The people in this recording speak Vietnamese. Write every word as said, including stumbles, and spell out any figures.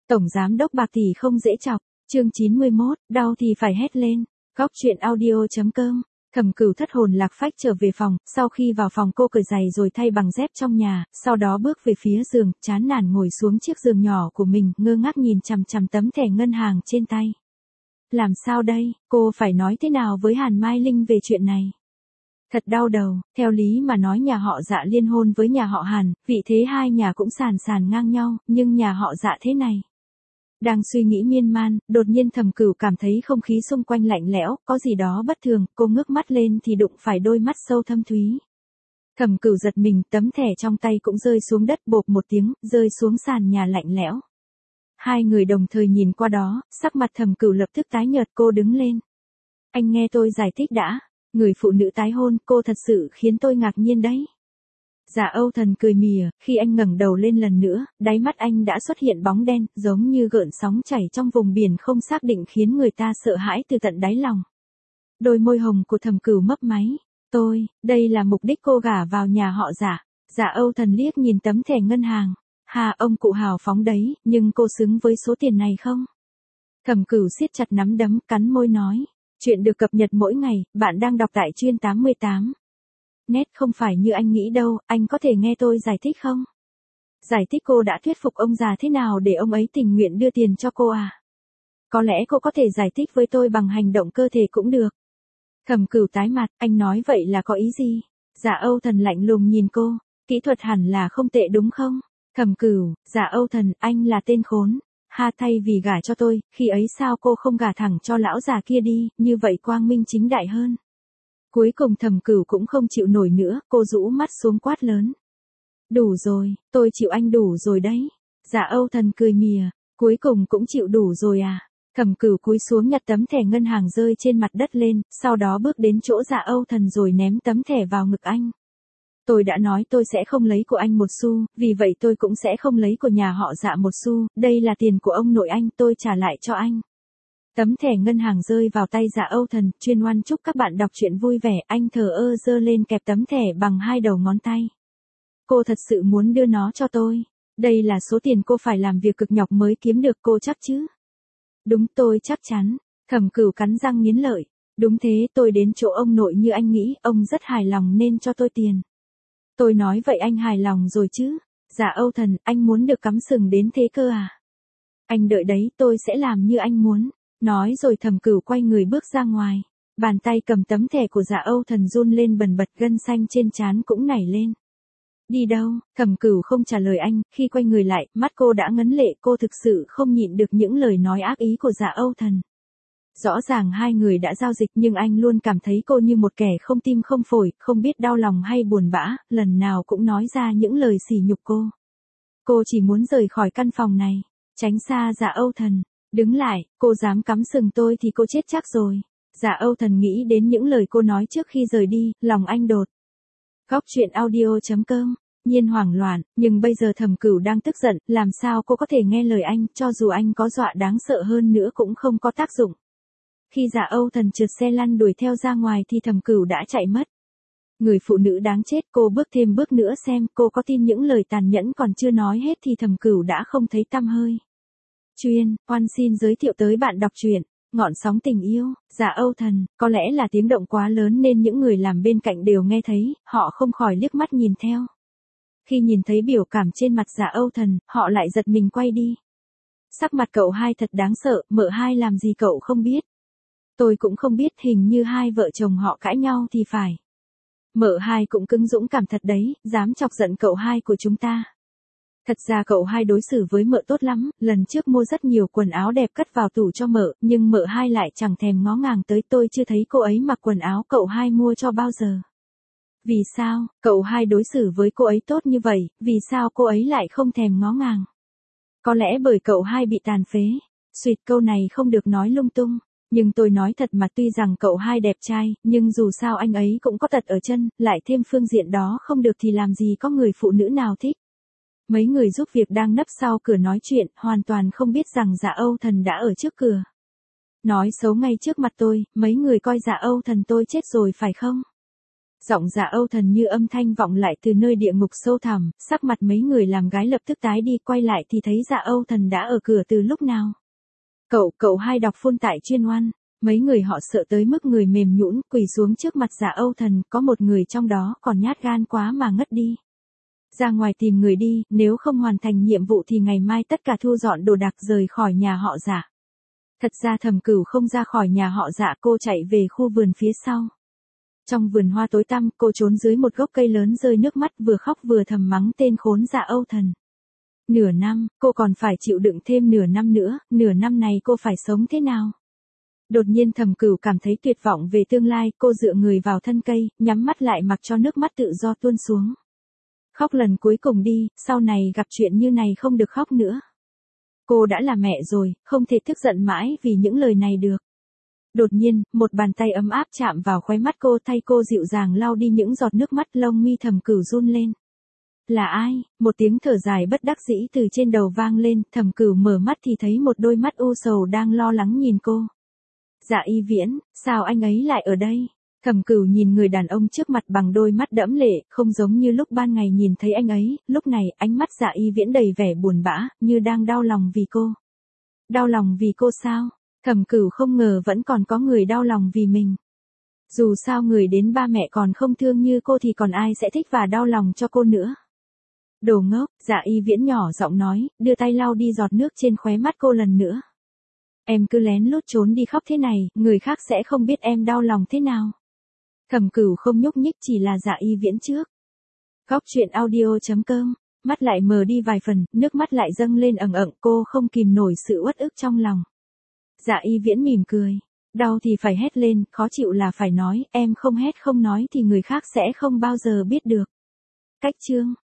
Tổng giám đốc bạc tỷ không dễ chọc, chương chín mươi mốt, đau thì phải hét lên. Góc truyện audio chấm com. Thẩm Cửu thất hồn lạc phách trở về phòng, sau khi vào phòng cô cởi giày rồi thay bằng dép trong nhà, sau đó bước về phía giường, chán nản ngồi xuống chiếc giường nhỏ của mình, ngơ ngác nhìn chằm chằm tấm thẻ ngân hàng trên tay. Làm sao đây, cô phải nói thế nào với Hàn Mai Linh về chuyện này? Thật đau đầu, theo lý mà nói nhà họ Dạ liên hôn với nhà họ Hàn, vị thế hai nhà cũng sàn sàn ngang nhau, nhưng nhà họ Dạ thế này. Đang suy nghĩ miên man, đột nhiên Thẩm Cửu cảm thấy không khí xung quanh lạnh lẽo, có gì đó bất thường, cô ngước mắt lên thì đụng phải đôi mắt sâu thâm thúy. Thẩm Cửu giật mình, tấm thẻ trong tay cũng rơi xuống đất bộp một tiếng, rơi xuống sàn nhà lạnh lẽo. Hai người đồng thời nhìn qua đó, sắc mặt Thẩm Cửu lập tức tái nhợt, cô đứng lên. Anh nghe tôi giải thích đã, người phụ nữ tái hôn, cô thật sự khiến tôi ngạc nhiên đấy. Dạ Âu Thần cười mỉa, khi anh ngẩng đầu lên lần nữa, đáy mắt anh đã xuất hiện bóng đen, giống như gợn sóng chảy trong vùng biển không xác định khiến người ta sợ hãi từ tận đáy lòng. Đôi môi hồng của Thẩm Cửu mấp máy. Tôi, đây là mục đích cô gả vào nhà họ Dạ. Dạ Âu Thần liếc nhìn tấm thẻ ngân hàng. Hà, ông cụ hào phóng đấy, nhưng cô xứng với số tiền này không? Thẩm Cửu siết chặt nắm đấm, cắn môi nói. Chuyện được cập nhật mỗi ngày, bạn đang đọc tại chuyên tám mươi tám. Nét không phải như anh nghĩ đâu, anh có thể nghe tôi giải thích không? Giải thích cô đã thuyết phục ông già thế nào để ông ấy tình nguyện đưa tiền cho cô à? Có lẽ cô có thể giải thích với tôi bằng hành động cơ thể cũng được. Thẩm Cửu tái mặt, anh nói vậy là có ý gì? Dạ Âu Thần lạnh lùng nhìn cô, kỹ thuật hẳn là không tệ đúng không? Thẩm Cửu, dạ Âu Thần, anh là tên khốn. Ha, thay vì gả cho tôi, khi ấy sao cô không gả thẳng cho lão già kia đi, như vậy quang minh chính đại hơn. Cuối cùng Thẩm Cửu cũng không chịu nổi nữa, cô rũ mắt xuống quát lớn. Đủ rồi, tôi chịu anh đủ rồi đấy. Dạ Âu Thần cười mỉa, cuối cùng cũng chịu đủ rồi à. Thẩm Cửu cúi xuống nhặt tấm thẻ ngân hàng rơi trên mặt đất lên, sau đó bước đến chỗ Dạ Âu Thần rồi ném tấm thẻ vào ngực anh. Tôi đã nói tôi sẽ không lấy của anh một xu, vì vậy tôi cũng sẽ không lấy của nhà họ Dạ một xu, đây là tiền của ông nội anh, tôi trả lại cho anh. Tấm thẻ ngân hàng rơi vào tay Dạ Âu Thần, chuyên oan chúc các bạn đọc truyện vui vẻ, anh thờ ơ giơ lên kẹp tấm thẻ bằng hai đầu ngón tay. Cô thật sự muốn đưa nó cho tôi. Đây là số tiền cô phải làm việc cực nhọc mới kiếm được, cô chắc chứ? Đúng, tôi chắc chắn. Thẩm Cửu cắn răng nghiến lợi. Đúng thế, tôi đến chỗ ông nội như anh nghĩ, ông rất hài lòng nên cho tôi tiền. Tôi nói vậy anh hài lòng rồi chứ? Dạ Âu Thần, anh muốn được cắm sừng đến thế cơ à? Anh đợi đấy, tôi sẽ làm như anh muốn. Nói rồi Thẩm Cửu quay người bước ra ngoài. Bàn tay cầm tấm thẻ của Dạ Âu Thần run lên bần bật, gân xanh trên trán cũng nảy lên. Đi đâu? Thẩm Cửu không trả lời anh, khi quay người lại, mắt cô đã ngấn lệ, cô thực sự không nhịn được những lời nói ác ý của Dạ Âu Thần. Rõ ràng hai người đã giao dịch nhưng anh luôn cảm thấy cô như một kẻ không tim không phổi, không biết đau lòng hay buồn bã, lần nào cũng nói ra những lời sỉ nhục cô. Cô chỉ muốn rời khỏi căn phòng này, tránh xa Dạ Âu Thần. Đứng lại, cô dám cắm sừng tôi thì cô chết chắc rồi. Dạ Âu Thần nghĩ đến những lời cô nói trước khi rời đi, lòng anh đột. Góc truyện audio chấm com. Nhiên hoảng loạn, nhưng bây giờ Thẩm Cửu đang tức giận, làm sao cô có thể nghe lời anh, cho dù anh có dọa đáng sợ hơn nữa cũng không có tác dụng. Khi Dạ Âu Thần trượt xe lăn đuổi theo ra ngoài thì Thẩm Cửu đã chạy mất. Người phụ nữ đáng chết, cô bước thêm bước nữa xem, cô có tin những lời tàn nhẫn còn chưa nói hết thì Thẩm Cửu đã không thấy tăm hơi. Chuyên, oan xin giới thiệu tới bạn đọc truyện, ngọn sóng tình yêu, Dạ Âu Thần, có lẽ là tiếng động quá lớn nên những người làm bên cạnh đều nghe thấy, họ không khỏi liếc mắt nhìn theo. Khi nhìn thấy biểu cảm trên mặt Dạ Âu Thần, họ lại giật mình quay đi. Sắc mặt cậu hai thật đáng sợ, mợ hai làm gì cậu không biết. Tôi cũng không biết, hình như hai vợ chồng họ cãi nhau thì phải. Mợ hai cũng cứng dũng cảm thật đấy, dám chọc giận cậu hai của chúng ta. Thật ra cậu hai đối xử với mợ tốt lắm, lần trước mua rất nhiều quần áo đẹp cất vào tủ cho mợ, nhưng mợ hai lại chẳng thèm ngó ngàng tới, tôi chưa thấy cô ấy mặc quần áo cậu hai mua cho bao giờ. Vì sao, cậu hai đối xử với cô ấy tốt như vậy, vì sao cô ấy lại không thèm ngó ngàng? Có lẽ bởi cậu hai bị tàn phế. Xuyệt, câu này không được nói lung tung. Nhưng tôi nói thật mà, tuy rằng cậu hai đẹp trai, nhưng dù sao anh ấy cũng có tật ở chân, lại thêm phương diện đó không được thì làm gì có người phụ nữ nào thích. Mấy người giúp việc đang nấp sau cửa nói chuyện, hoàn toàn không biết rằng Dạ Âu Thần đã ở trước cửa. Nói xấu ngay trước mặt tôi, mấy người coi Dạ Âu Thần tôi chết rồi phải không? Giọng Dạ Âu Thần như âm thanh vọng lại từ nơi địa ngục sâu thẳm, sắc mặt mấy người làm gái lập tức tái đi, quay lại thì thấy Dạ Âu Thần đã ở cửa từ lúc nào. Cậu, cậu hai đọc phun tại chuyên oan. Mấy người họ sợ tới mức người mềm nhũn quỳ xuống trước mặt Dạ Âu Thần, có một người trong đó còn nhát gan quá mà ngất đi. Ra ngoài tìm người đi, nếu không hoàn thành nhiệm vụ thì ngày mai tất cả thu dọn đồ đạc rời khỏi nhà họ Dạ. Thật ra Thẩm Cửu không ra khỏi nhà họ Dạ, cô chạy về khu vườn phía sau. Trong vườn hoa tối tăm, cô trốn dưới một gốc cây lớn rơi nước mắt, vừa khóc vừa thầm mắng tên khốn Dạ Âu Thần. Nửa năm, cô còn phải chịu đựng thêm nửa năm nữa, nửa năm này cô phải sống thế nào? Đột nhiên Thẩm Cửu cảm thấy tuyệt vọng về tương lai, cô dựa người vào thân cây, nhắm mắt lại mặc cho nước mắt tự do tuôn xuống. Khóc lần cuối cùng đi, sau này gặp chuyện như này không được khóc nữa. Cô đã là mẹ rồi, không thể tức giận mãi vì những lời này được. Đột nhiên, một bàn tay ấm áp chạm vào khóe mắt cô, thay cô dịu dàng lau đi những giọt nước mắt, lông mi Thẩm Cửu run lên. Là ai? Một tiếng thở dài bất đắc dĩ từ trên đầu vang lên, Thẩm Cửu mở mắt thì thấy một đôi mắt u sầu đang lo lắng nhìn cô. Dạ Y Viễn, sao anh ấy lại ở đây? Thẩm Cửu nhìn người đàn ông trước mặt bằng đôi mắt đẫm lệ, không giống như lúc ban ngày nhìn thấy anh ấy, lúc này ánh mắt Dạ Y Viễn đầy vẻ buồn bã, như đang đau lòng vì cô. Đau lòng vì cô sao? Thẩm Cửu không ngờ vẫn còn có người đau lòng vì mình. Dù sao người đến ba mẹ còn không thương như cô thì còn ai sẽ thích và đau lòng cho cô nữa. Đồ ngốc, Dạ Y Viễn nhỏ giọng nói, đưa tay lau đi giọt nước trên khóe mắt cô lần nữa. Em cứ lén lút trốn đi khóc thế này, người khác sẽ không biết em đau lòng thế nào. Thẩm Cửu không nhúc nhích, chỉ là Dạ Y Viễn trước. Góc truyện audio chấm com, mắt lại mờ đi vài phần, nước mắt lại dâng lên ẩn ẩn, cô không kìm nổi sự uất ức trong lòng. Dạ Y Viễn mỉm cười, đau thì phải hét lên, khó chịu là phải nói, em không hét không nói thì người khác sẽ không bao giờ biết được. Cách chương